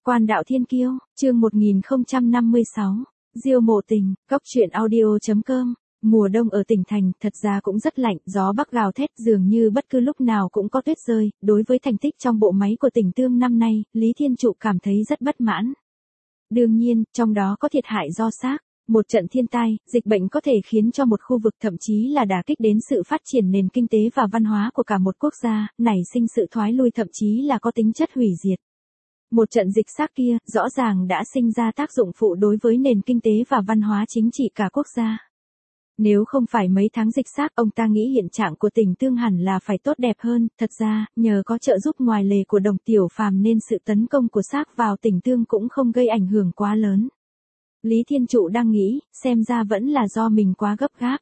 Quan đạo thiên kiêu, chương 1056, Diêu mộ tình, góc truyện audio.com. Mùa đông ở tỉnh thành thật ra cũng rất lạnh, gió bắc gào thét dường như bất cứ lúc nào cũng có tuyết rơi. Đối với thành tích trong bộ máy của tỉnh Tương năm nay, Lý Thiên Trụ cảm thấy rất bất mãn. Đương nhiên, trong đó có thiệt hại do xác. Một trận thiên tai, dịch bệnh có thể khiến cho một khu vực thậm chí là đả kích đến sự phát triển nền kinh tế và văn hóa của cả một quốc gia, nảy sinh sự thoái lui thậm chí là có tính chất hủy diệt. Một trận dịch xác kia, rõ ràng đã sinh ra tác dụng phụ đối với nền kinh tế và văn hóa chính trị cả quốc gia. Nếu không phải mấy tháng dịch xác, ông ta nghĩ hiện trạng của tỉnh Tương hẳn là phải tốt đẹp hơn. Thật ra, nhờ có trợ giúp ngoài lề của Đồng Tiểu Phàm nên sự tấn công của xác vào tỉnh Tương cũng không gây ảnh hưởng quá lớn. Lý Thiên Trụ đang nghĩ, xem ra vẫn là do mình quá gấp gáp.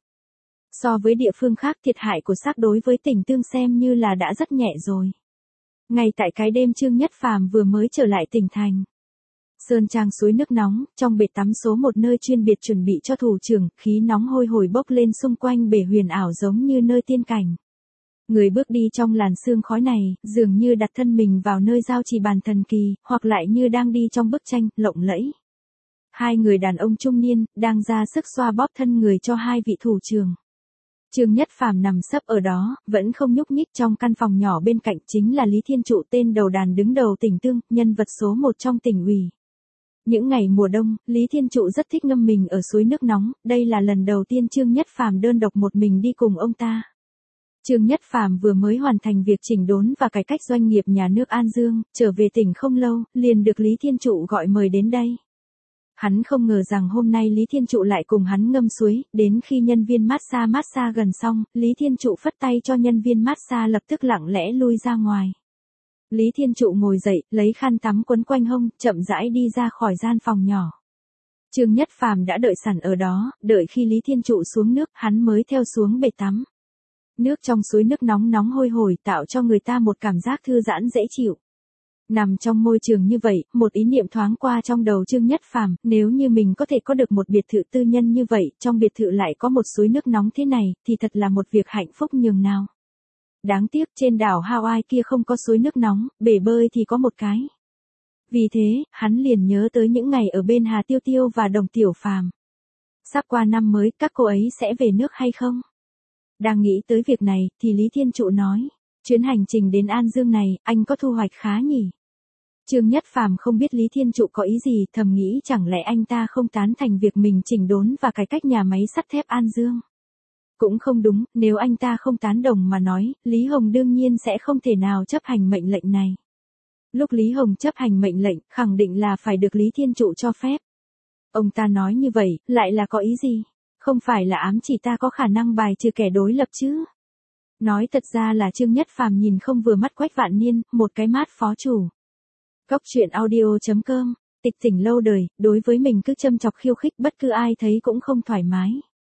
So với địa phương khác, thiệt hại của xác đối với tỉnh Tương xem như là đã rất nhẹ rồi. Ngay tại cái đêm Trương Nhất Phàm vừa mới trở lại tỉnh thành. Sơn trang suối nước nóng, trong bể tắm số 1 nơi chuyên biệt chuẩn bị cho thủ trưởng, khí nóng hôi hổi bốc lên xung quanh bể huyền ảo giống như nơi tiên cảnh. Người bước đi trong làn sương khói này, dường như đặt thân mình vào nơi giao trì bàn thần kỳ, hoặc lại như đang đi trong bức tranh, lộng lẫy. Hai người đàn ông trung niên, đang ra sức xoa bóp thân người cho hai vị thủ trưởng. Trương Nhất Phàm nằm sấp ở đó, vẫn không nhúc nhích. Trong căn phòng nhỏ bên cạnh chính là Lý Thiên Trụ, tên đầu đàn đứng đầu tỉnh Tương, nhân vật số 1 trong tỉnh ủy. Những ngày mùa đông, Lý Thiên Trụ rất thích ngâm mình ở suối nước nóng, đây là lần đầu tiên Trương Nhất Phàm đơn độc một mình đi cùng ông ta. Trương Nhất Phàm vừa mới hoàn thành việc chỉnh đốn và cải cách doanh nghiệp nhà nước An Dương, trở về tỉnh không lâu, liền được Lý Thiên Trụ gọi mời đến đây. Hắn không ngờ rằng hôm nay Lý Thiên Trụ lại cùng hắn ngâm suối, đến khi nhân viên massage gần xong, Lý Thiên Trụ phất tay cho nhân viên massage lập tức lặng lẽ lui ra ngoài. Lý Thiên Trụ ngồi dậy, lấy khăn tắm quấn quanh hông, chậm rãi đi ra khỏi gian phòng nhỏ. Trương Nhất Phàm đã đợi sẵn ở đó, đợi khi Lý Thiên Trụ xuống nước, hắn mới theo xuống bể tắm. Nước trong suối nước nóng nóng hôi hổi tạo cho người ta một cảm giác thư giãn dễ chịu. Nằm trong môi trường như vậy, một ý niệm thoáng qua trong đầu Trương Nhất Phàm, nếu như mình có thể có được một biệt thự tư nhân như vậy, trong biệt thự lại có một suối nước nóng thế này, thì thật là một việc hạnh phúc nhường nào. Đáng tiếc trên đảo Hawaii kia không có suối nước nóng, bể bơi thì có một cái. Vì thế, hắn liền nhớ tới những ngày ở bên Hà Tiêu Tiêu và Đồng Tiểu Phàm. Sắp qua năm mới, các cô ấy sẽ về nước hay không? Đang nghĩ tới việc này, thì Lý Thiên Trụ nói. Chuyến hành trình đến An Dương này, anh có thu hoạch khá nhỉ? Trương Nhất Phàm không biết Lý Thiên Trụ có ý gì, thầm nghĩ chẳng lẽ anh ta không tán thành việc mình chỉnh đốn và cải cách nhà máy sắt thép An Dương. Cũng không đúng, nếu anh ta không tán đồng mà nói, Lý Hồng đương nhiên sẽ không thể nào chấp hành mệnh lệnh này. Lúc Lý Hồng chấp hành mệnh lệnh, khẳng định là phải được Lý Thiên Trụ cho phép. Ông ta nói như vậy, lại là có ý gì? Không phải là ám chỉ ta có khả năng bài trừ kẻ đối lập chứ? Nói thật ra là Trương Nhất Phàm nhìn không vừa mắt Quách Vạn Niên, một cái mát phó chủ. Góc truyện audio.com, tịch tỉnh lâu đời, đối với mình cứ châm chọc khiêu khích bất cứ ai thấy cũng không thoải mái.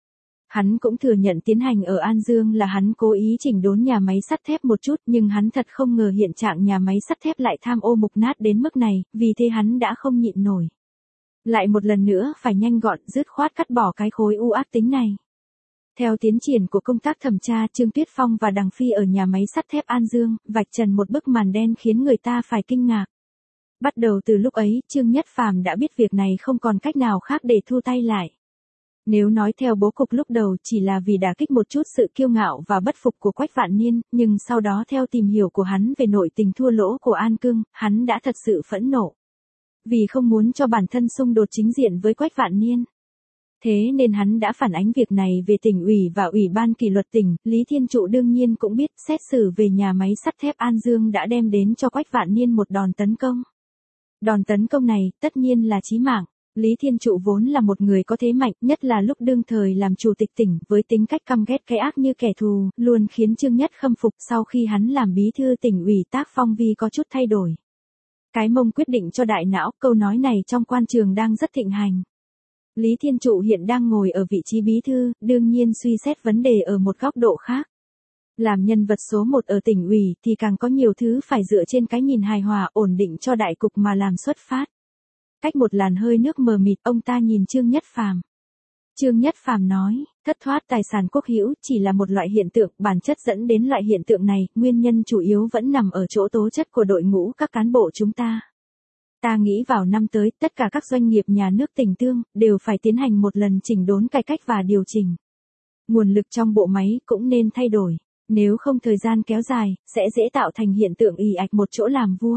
Hắn cũng thừa nhận tiến hành ở An Dương là hắn cố ý chỉnh đốn nhà máy sắt thép một chút, nhưng hắn thật không ngờ hiện trạng nhà máy sắt thép lại tham ô mục nát đến mức này, vì thế hắn đã không nhịn nổi. Lại một lần nữa phải nhanh gọn, dứt khoát cắt bỏ cái khối u ác tính này. Theo tiến triển của công tác thẩm tra, Trương Tuyết Phong và Đằng Phi ở nhà máy sắt thép An Dương, vạch trần một bức màn đen khiến người ta phải kinh ngạc. Bắt đầu từ lúc ấy, Trương Nhất Phàm đã biết việc này không còn cách nào khác để thu tay lại. Nếu nói theo bố cục lúc đầu chỉ là vì đả kích một chút sự kiêu ngạo và bất phục của Quách Vạn Niên, nhưng sau đó theo tìm hiểu của hắn về nội tình thua lỗ của An Cương, hắn đã thật sự phẫn nộ. Vì không muốn cho bản thân xung đột chính diện với Quách Vạn Niên. Thế nên hắn đã phản ánh việc này về tỉnh ủy và ủy ban kỷ luật tỉnh. Lý Thiên Trụ đương nhiên cũng biết xét xử về nhà máy sắt thép An Dương đã đem đến cho Quách Vạn Niên một đòn tấn công. Đòn tấn công này tất nhiên là chí mạng. Lý Thiên Trụ vốn là một người có thế mạnh, nhất là lúc đương thời làm chủ tịch tỉnh, với tính cách căm ghét cái ác như kẻ thù, luôn khiến Trương Nhất khâm phục. Sau khi hắn làm bí thư tỉnh ủy, tác phong vi có chút thay đổi. Cái mông quyết định cho đại não, câu nói này trong quan trường đang rất thịnh hành. Lý Thiên Trụ hiện đang ngồi ở vị trí bí thư, đương nhiên suy xét vấn đề ở một góc độ khác. Làm nhân vật số 1 ở tỉnh ủy thì càng có nhiều thứ phải dựa trên cái nhìn hài hòa, ổn định cho đại cục mà làm xuất phát. Cách một làn hơi nước mờ mịt, ông ta nhìn Trương Nhất Phàm. Trương Nhất Phàm nói, thất thoát tài sản quốc hữu chỉ là một loại hiện tượng, bản chất dẫn đến loại hiện tượng này, nguyên nhân chủ yếu vẫn nằm ở chỗ tố chất của đội ngũ các cán bộ chúng ta. Ta nghĩ vào năm tới, tất cả các doanh nghiệp nhà nước tỉnh Tương đều phải tiến hành một lần chỉnh đốn cải cách và điều chỉnh. Nguồn lực trong bộ máy cũng nên thay đổi, nếu không thời gian kéo dài, sẽ dễ tạo thành hiện tượng ì ạch một chỗ làm vua.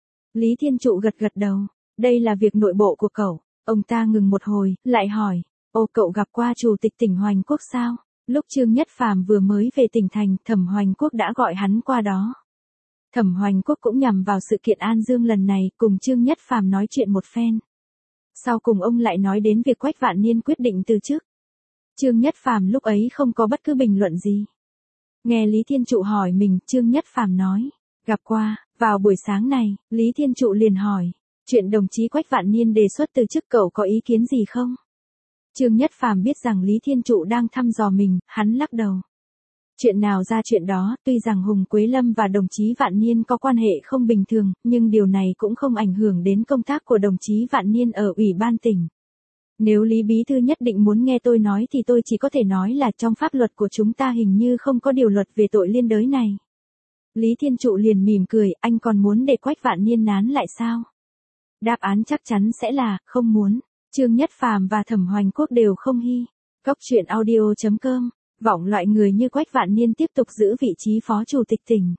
Lý Thiên Trụ gật gật đầu, đây là việc nội bộ của cậu. Ông ta ngừng một hồi, lại hỏi, cậu gặp qua chủ tịch tỉnh Hoành Quốc sao? Lúc Trương Nhất Phàm vừa mới về tỉnh thành, Thẩm Hoành Quốc đã gọi hắn qua đó. Thẩm Hoành Quốc cũng nhằm vào sự kiện An Dương lần này, cùng Trương Nhất Phàm nói chuyện một phen. Sau cùng ông lại nói đến việc Quách Vạn Niên quyết định từ chức. Trương Nhất Phàm lúc ấy không có bất cứ bình luận gì. Nghe Lý Thiên Trụ hỏi mình, Trương Nhất Phàm nói, gặp qua. Vào buổi sáng này, Lý Thiên Trụ liền hỏi, chuyện đồng chí Quách Vạn Niên đề xuất từ chức cậu có ý kiến gì không? Trương Nhất Phàm biết rằng Lý Thiên Trụ đang thăm dò mình, hắn lắc đầu. Chuyện nào ra chuyện đó, tuy rằng Hùng Quế Lâm và đồng chí Vạn Niên có quan hệ không bình thường, nhưng điều này cũng không ảnh hưởng đến công tác của đồng chí Vạn Niên ở Ủy ban tỉnh. Nếu Lý Bí Thư nhất định muốn nghe tôi nói thì tôi chỉ có thể nói là trong pháp luật của chúng ta hình như không có điều luật về tội liên đới này. Lý Thiên Trụ liền mỉm cười, anh còn muốn để Quách Vạn Niên nán lại sao? Đáp án chắc chắn sẽ là, không muốn. Trương Nhất Phàm và Thẩm Hoành Quốc đều không hy. Cóc truyện audio.com, vọng loại người như Quách Vạn Niên tiếp tục giữ vị trí phó chủ tịch tỉnh.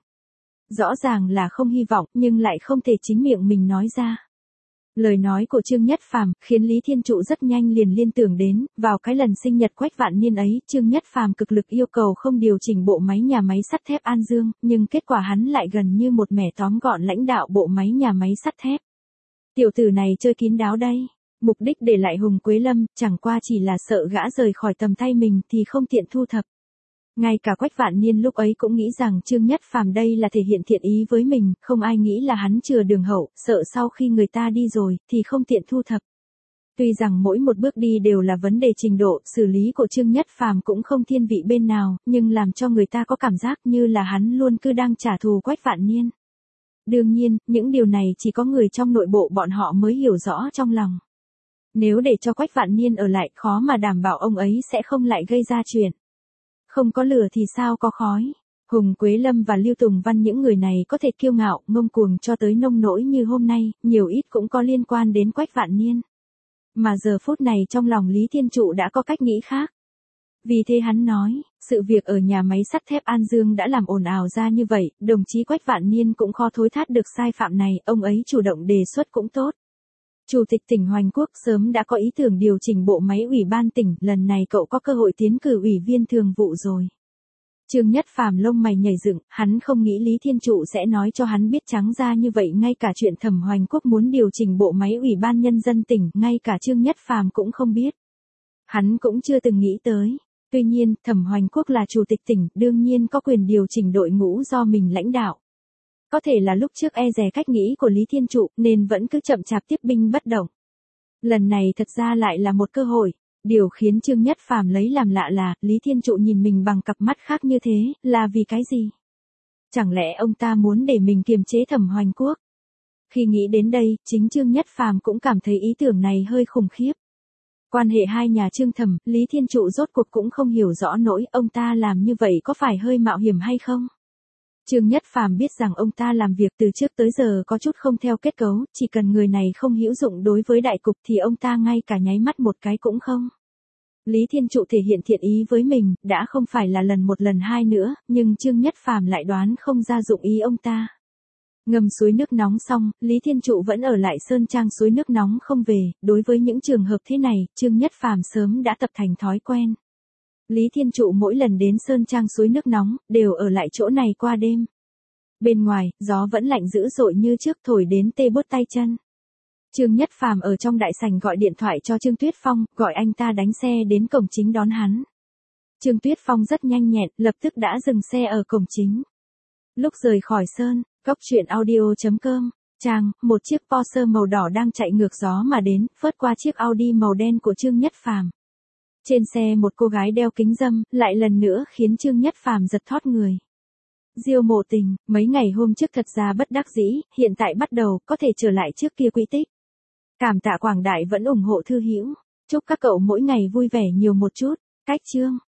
Rõ ràng là không hy vọng, nhưng lại không thể chính miệng mình nói ra. Lời nói của Trương Nhất Phàm khiến Lý Thiên Trụ rất nhanh liền liên tưởng đến, vào cái lần sinh nhật Quách Vạn Niên ấy, Trương Nhất Phàm cực lực yêu cầu không điều chỉnh bộ máy nhà máy sắt thép An Dương, nhưng kết quả hắn lại gần như một mẻ tóm gọn lãnh đạo bộ máy nhà máy sắt thép. Tiểu tử này chơi kín đáo đây, mục đích để lại Hùng Quế Lâm, chẳng qua chỉ là sợ gã rời khỏi tầm tay mình thì không tiện thu thập. Ngay cả Quách Vạn Niên lúc ấy cũng nghĩ rằng Trương Nhất Phàm đây là thể hiện thiện ý với mình, không ai nghĩ là hắn chừa đường hậu, sợ sau khi người ta đi rồi, thì không tiện thu thập. Tuy rằng mỗi một bước đi đều là vấn đề trình độ, xử lý của Trương Nhất Phàm cũng không thiên vị bên nào, nhưng làm cho người ta có cảm giác như là hắn luôn cứ đang trả thù Quách Vạn Niên. Đương nhiên, những điều này chỉ có người trong nội bộ bọn họ mới hiểu rõ trong lòng. Nếu để cho Quách Vạn Niên ở lại, khó mà đảm bảo ông ấy sẽ không lại gây ra chuyện. Không có lửa thì sao có khói. Hùng Quế Lâm và Lưu Tùng Văn những người này có thể kiêu ngạo, ngông cuồng cho tới nông nỗi như hôm nay, nhiều ít cũng có liên quan đến Quách Vạn Niên. Mà giờ phút này trong lòng Lý Thiên Trụ đã có cách nghĩ khác. Vì thế hắn nói, sự việc ở nhà máy sắt thép An Dương đã làm ồn ào ra như vậy, đồng chí Quách Vạn Niên cũng khó thối thát được sai phạm này, ông ấy chủ động đề xuất cũng tốt. Chủ tịch tỉnh Hoành Quốc sớm đã có ý tưởng điều chỉnh bộ máy ủy ban tỉnh, lần này cậu có cơ hội tiến cử ủy viên thường vụ rồi. Trương Nhất Phàm lông mày nhảy dựng, hắn không nghĩ Lý Thiên Trụ sẽ nói cho hắn biết trắng ra như vậy, ngay cả chuyện Thẩm Hoành Quốc muốn điều chỉnh bộ máy ủy ban nhân dân tỉnh, ngay cả Trương Nhất Phàm cũng không biết. Hắn cũng chưa từng nghĩ tới. Tuy nhiên, Thẩm Hoành Quốc là chủ tịch tỉnh, đương nhiên có quyền điều chỉnh đội ngũ do mình lãnh đạo. Có thể là lúc trước e dè cách nghĩ của Lý Thiên Trụ, nên vẫn cứ chậm chạp tiếp binh bất động. Lần này thật ra lại là một cơ hội. Điều khiến Trương Nhất Phàm lấy làm lạ là, Lý Thiên Trụ nhìn mình bằng cặp mắt khác như thế, là vì cái gì? Chẳng lẽ ông ta muốn để mình kiềm chế Thẩm Hoành Quốc? Khi nghĩ đến đây, chính Trương Nhất Phàm cũng cảm thấy ý tưởng này hơi khủng khiếp. Quan hệ hai nhà Trương Thẩm, Lý Thiên Trụ rốt cuộc cũng không hiểu rõ nỗi ông ta làm như vậy có phải hơi mạo hiểm hay không? Trương Nhất Phàm biết rằng ông ta làm việc từ trước tới giờ có chút không theo kết cấu, chỉ cần người này không hữu dụng đối với đại cục thì ông ta ngay cả nháy mắt một cái cũng không. Lý Thiên Trụ thể hiện thiện ý với mình, đã không phải là lần một lần hai nữa, nhưng Trương Nhất Phàm lại đoán không ra dụng ý ông ta. Ngâm suối nước nóng xong, Lý Thiên Trụ vẫn ở lại Sơn Trang suối nước nóng không về, đối với những trường hợp thế này, Trương Nhất Phàm sớm đã tập thành thói quen. Lý Thiên Trụ mỗi lần đến Sơn Trang suối nước nóng, đều ở lại chỗ này qua đêm. Bên ngoài, gió vẫn lạnh dữ dội như trước, thổi đến tê buốt tay chân. Trương Nhất Phàm ở trong đại sảnh gọi điện thoại cho Trương Tuyết Phong, gọi anh ta đánh xe đến cổng chính đón hắn. Trương Tuyết Phong rất nhanh nhẹn, lập tức đã dừng xe ở cổng chính. Lúc rời khỏi Sơn, cóc truyện audio.com, trang, một chiếc Porsche màu đỏ đang chạy ngược gió mà đến, phớt qua chiếc Audi màu đen của Trương Nhất Phàm. Trên xe một cô gái đeo kính râm, lại lần nữa khiến Trương Nhất Phàm giật thót người. Diêu Mộ Tình, mấy ngày hôm trước thật ra bất đắc dĩ, hiện tại bắt đầu có thể trở lại trước kia quỹ tích. Cảm tạ quảng đại vẫn ủng hộ thư hữu. Chúc các cậu mỗi ngày vui vẻ nhiều một chút. Cách chương